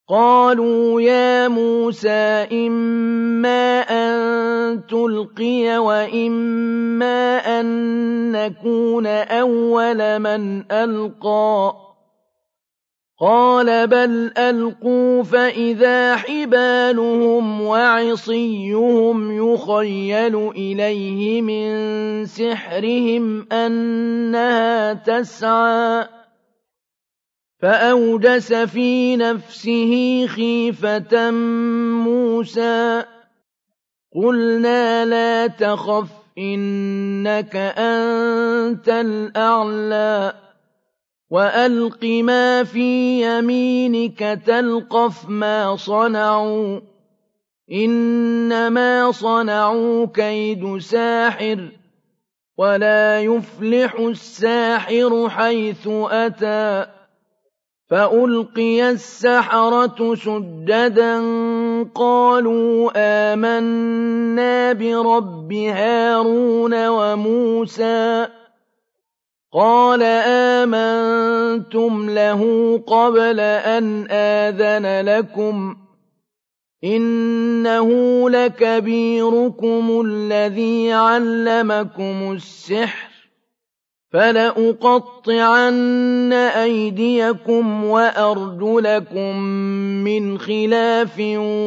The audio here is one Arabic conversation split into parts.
قالوا يا موسى إما أن تلقي وإما أن نكون أول من ألقى قال بل ألقوا فإذا حبالهم وعصيهم يخيل إليه من سحرهم أنها تسعى فأوجس في نفسه خيفة موسى قلنا لا تخف إنك أنت الأعلى وألق ما في يمينك تلقف ما صنعوا إنما صنعوا كيد ساحر ولا يفلح الساحر حيث أتى فألقي السحرة سجدا قالوا آمنا برب هارون وموسى قال آمنتم له قبل أن آذن لكم إنه لكبيركم الذي علمكم السحر فلأقطعن أيديكم وأرجلكم من خلاف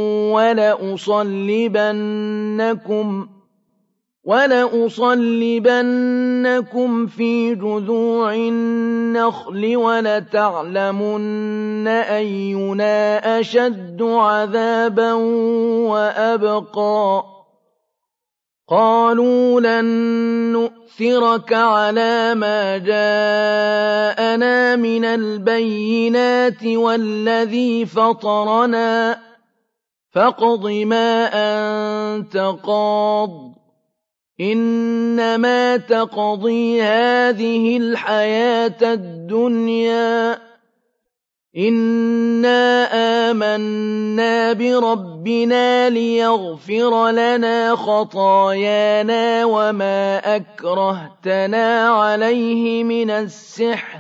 ولأصلبنكم في جذوع النخل ولتعلمن أينا أشد عذابا وأبقى قالوا لن نؤثرك على ما جاءنا من البينات والذي فطرنا فاقض ما أنت قاض إنما تقضي هذه الحياة الدنيا إنا آمنا بربنا ليغفر لنا خطايانا وما أكرهتنا عليه من السحر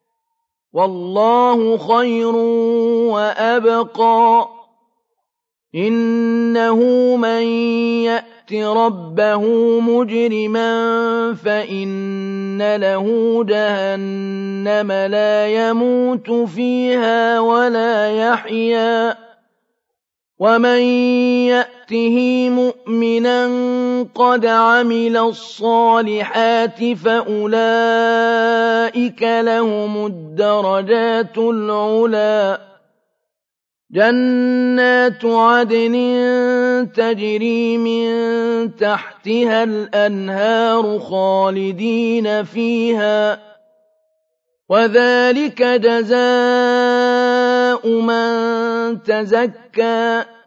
والله خير وأبقى إنه من يأت ربه مجرما فإن له جهنم لا يموت فيها ولا يحيا ومن يأته مؤمنا قد عمل الصالحات فأولئك لهم الدرجات العلى جنات عدن تجري من تحتها الأنهار خالدين فيها وذلك جزاء من تزكى